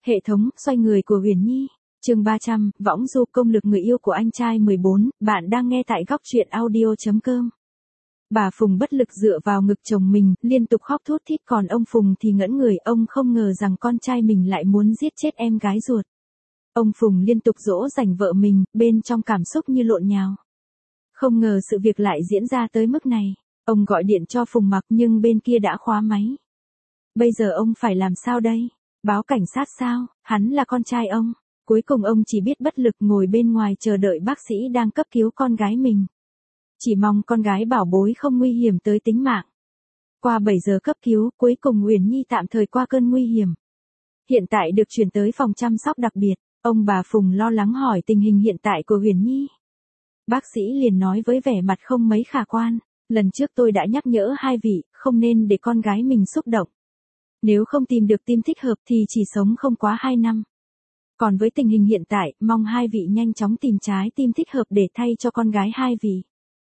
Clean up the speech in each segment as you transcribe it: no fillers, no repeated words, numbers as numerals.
Hệ thống xoay người của Huyền Nhi, chương 300, võng du công lực người yêu của anh trai 14, bạn đang nghe tại góc truyện audio.com. Bà Phùng bất lực dựa vào ngực chồng mình, liên tục khóc thút thít, còn ông Phùng thì ngẫn người, ông không ngờ rằng con trai mình lại muốn giết chết em gái ruột. Ông Phùng liên tục dỗ dành vợ mình, bên trong cảm xúc như lộn nhào. Không ngờ sự việc lại diễn ra tới mức này. Ông gọi điện cho Phùng Mặc nhưng bên kia đã khóa máy. Bây giờ ông phải làm sao đây? Báo cảnh sát sao? Hắn là con trai ông. Cuối cùng ông chỉ biết bất lực ngồi bên ngoài chờ đợi bác sĩ đang cấp cứu con gái mình. Chỉ mong con gái bảo bối không nguy hiểm tới tính mạng. Qua 7 giờ cấp cứu, cuối cùng Huyền Nhi tạm thời qua cơn nguy hiểm. Hiện tại được chuyển tới phòng chăm sóc đặc biệt. Ông bà Phùng lo lắng hỏi tình hình hiện tại của Huyền Nhi. Bác sĩ liền nói với vẻ mặt không mấy khả quan. Lần trước tôi đã nhắc nhở hai vị, không nên để con gái mình xúc động. Nếu không tìm được tim thích hợp thì chỉ sống không quá 2 năm. Còn với tình hình hiện tại, mong hai vị nhanh chóng tìm trái tim thích hợp để thay cho con gái hai vị.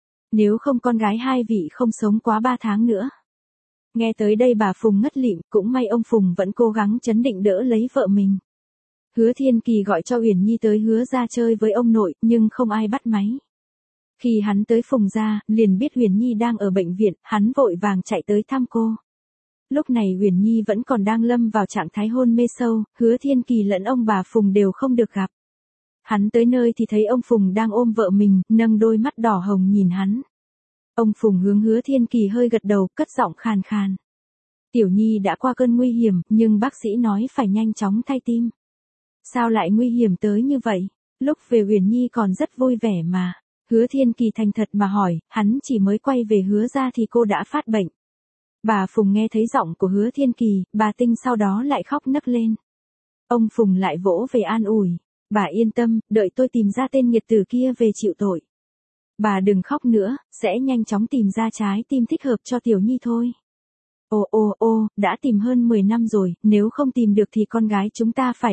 Nếu không con gái hai vị không sống quá 3 tháng nữa. Nghe tới đây bà Phùng ngất lịm, cũng may ông Phùng vẫn cố gắng trấn định đỡ lấy vợ mình. Hứa Thiên Kỳ gọi cho Huyền Nhi tới hứa ra chơi với ông nội, nhưng không ai bắt máy. Khi hắn tới Phùng ra, liền biết Huyền Nhi đang ở bệnh viện, hắn vội vàng chạy tới thăm cô. Lúc này Huyền Nhi vẫn còn đang lâm vào trạng thái hôn mê sâu, Hứa Thiên Kỳ lẫn ông bà Phùng đều không được gặp. Hắn tới nơi thì thấy ông Phùng đang ôm vợ mình, nâng đôi mắt đỏ hồng nhìn hắn. Ông Phùng hướng Hứa Thiên Kỳ hơi gật đầu, cất giọng khàn khàn. Tiểu Nhi đã qua cơn nguy hiểm, nhưng bác sĩ nói phải nhanh chóng thay tim. Sao lại nguy hiểm tới như vậy? Lúc về Huyền Nhi còn rất vui vẻ mà. Hứa Thiên Kỳ thành thật mà hỏi, hắn chỉ mới quay về Hứa ra thì cô đã phát bệnh. Bà Phùng nghe thấy giọng của Hứa Thiên Kỳ, bà Tinh sau đó lại khóc nấc lên. Ông Phùng lại vỗ về an ủi. Bà yên tâm, đợi tôi tìm ra tên nghiệt tử kia về chịu tội. Bà đừng khóc nữa, sẽ nhanh chóng tìm ra trái tim thích hợp cho Tiểu Nhi thôi. Đã tìm hơn 10 năm rồi, nếu không tìm được thì con gái chúng ta phải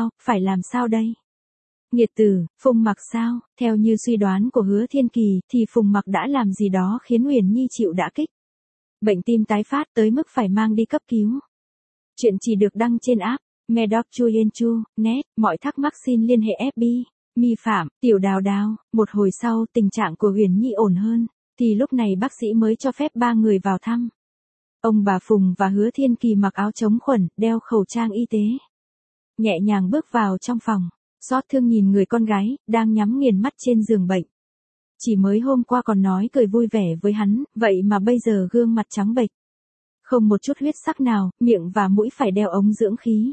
làm sao đây? Nghiệt tử, Phùng Mặc sao? Theo như suy đoán của Hứa Thiên Kỳ, thì Phùng Mặc đã làm gì đó khiến Huyền Nhi chịu đả kích. Bệnh tim tái phát tới mức phải mang đi cấp cứu. Chuyện chỉ được đăng trên app Medoc Chuyenchu, net, mọi thắc mắc xin liên hệ FB. Mi Phạm, Tiểu Đào Đào. Một hồi sau, tình trạng của Huyền Nhi ổn hơn, thì lúc này bác sĩ mới cho phép 3 người vào thăm. Ông bà Phùng và Hứa Thiên Kỳ mặc áo chống khuẩn, đeo khẩu trang y tế. Nhẹ nhàng bước vào trong phòng, xót thương nhìn người con gái, đang nhắm nghiền mắt trên giường bệnh. Chỉ mới hôm qua còn nói cười vui vẻ với hắn, vậy mà bây giờ gương mặt trắng bệch. Không một chút huyết sắc nào, miệng và mũi phải đeo ống dưỡng khí.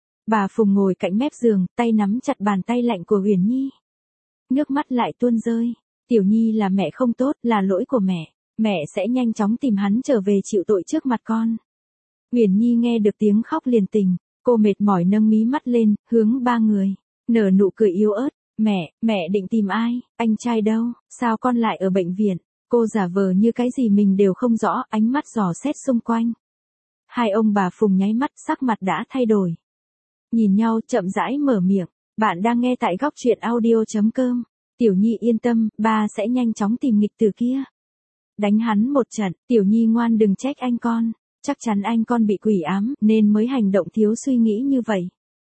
Bà Phùng ngồi cạnh mép giường, tay nắm chặt bàn tay lạnh của Huyền Nhi. Nước mắt lại tuôn rơi. Tiểu Nhi là mẹ không tốt, là lỗi của mẹ. Mẹ sẽ nhanh chóng tìm hắn trở về chịu tội trước mặt con. Huyền Nhi nghe được tiếng khóc liền tỉnh. Cô mệt mỏi nâng mí mắt lên, hướng 3 người. Nở nụ cười yếu ớt. Mẹ định tìm ai? Anh trai đâu? Sao con lại ở bệnh viện? Cô giả vờ như cái gì mình đều không rõ, ánh mắt dò xét xung quanh. Hai ông bà Phùng nháy mắt, sắc mặt đã thay đổi. Nhìn nhau chậm rãi mở miệng. Bạn đang nghe tại góc truyện audio.com. Tiểu Nhi yên tâm, ba sẽ nhanh chóng tìm nghịch tử kia. Đánh hắn một trận, Tiểu Nhi ngoan đừng trách anh con. Chắc chắn anh con bị quỷ ám, nên mới hành động thiếu suy nghĩ như vậy.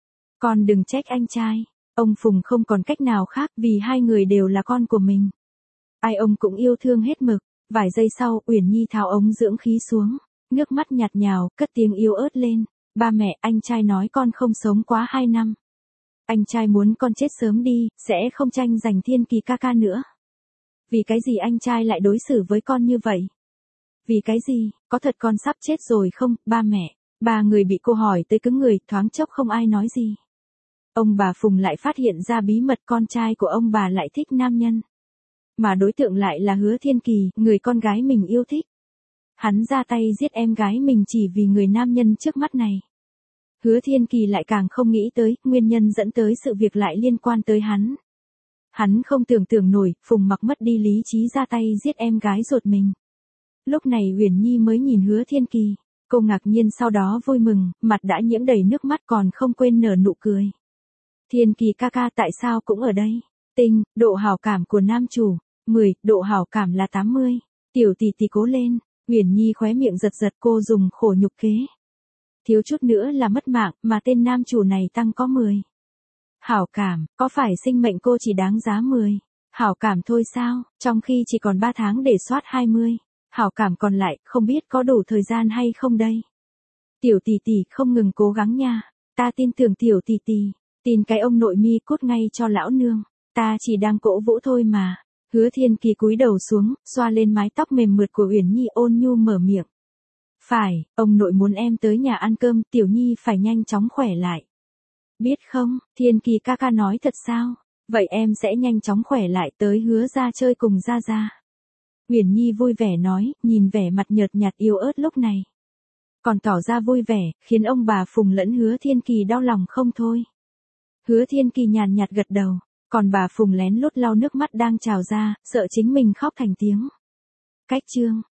Con đừng trách anh trai. Ông Phùng không còn cách nào khác vì hai người đều là con của mình. Ai ông cũng yêu thương hết mực. Vài giây sau, Uyển Nhi tháo ống dưỡng khí xuống. Nước mắt nhạt nhào, cất tiếng yếu ớt lên. Ba mẹ, anh trai nói con không sống quá 2 năm. Anh trai muốn con chết sớm đi, sẽ không tranh giành Thiên Kỳ ca ca nữa. Vì cái gì anh trai lại đối xử với con như vậy? Vì cái gì, có thật con sắp chết rồi không, ba mẹ? 3 người bị cô hỏi tới cứng người, thoáng chốc không ai nói gì. Ông bà Phùng lại phát hiện ra bí mật con trai của ông bà lại thích nam nhân. Mà đối tượng lại là Hứa Thiên Kỳ, người con gái mình yêu thích. Hắn ra tay giết em gái mình chỉ vì người nam nhân trước mắt này. Hứa Thiên Kỳ lại càng không nghĩ tới, nguyên nhân dẫn tới sự việc lại liên quan tới hắn. Hắn không tưởng tượng nổi, Phùng Mặc mất đi lý trí ra tay giết em gái ruột mình. Lúc này Huyền Nhi mới nhìn Hứa Thiên Kỳ. Cô ngạc nhiên sau đó vui mừng, mặt đã nhiễm đầy nước mắt còn không quên nở nụ cười. Thiên Kỳ ca ca tại sao cũng ở đây? Tinh, độ hảo cảm của nam chủ, 10, độ hảo cảm là 80. Tiểu tỷ tỷ cố lên. Huyền Nhi khóe miệng giật giật, cô dùng khổ nhục kế. thiếu chút nữa là mất mạng, mà tên nam chủ này tăng có 10. Hảo cảm, có phải sinh mệnh cô chỉ đáng giá 10? Hảo cảm thôi sao, trong khi chỉ còn 3 tháng để soát 20. Hảo cảm còn lại, không biết có đủ thời gian hay không đây? Tiểu tỷ tỷ không ngừng cố gắng nha. Ta tin tưởng tiểu tỷ tỷ. Tin cái ông nội mi cút ngay cho lão nương. Ta chỉ đang cổ vũ thôi mà. Hứa Thiên Kỳ cúi đầu xuống, xoa lên mái tóc mềm mượt của Uyển Nhi ôn nhu mở miệng. Phải, ông nội muốn em tới nhà ăn cơm, Tiểu Nhi phải nhanh chóng khỏe lại. Biết không, Thiên Kỳ ca ca nói thật sao? Vậy em sẽ nhanh chóng khỏe lại tới Hứa ra chơi cùng Gia Gia. Uyển Nhi vui vẻ nói, nhìn vẻ mặt nhợt nhạt yếu ớt lúc này. Còn tỏ ra vui vẻ, khiến ông bà Phùng lẫn Hứa Thiên Kỳ đau lòng không thôi. Hứa Thiên Kỳ nhàn nhạt gật đầu, còn bà Phùng lén lút lau nước mắt đang trào ra, sợ chính mình khóc thành tiếng. Cách chương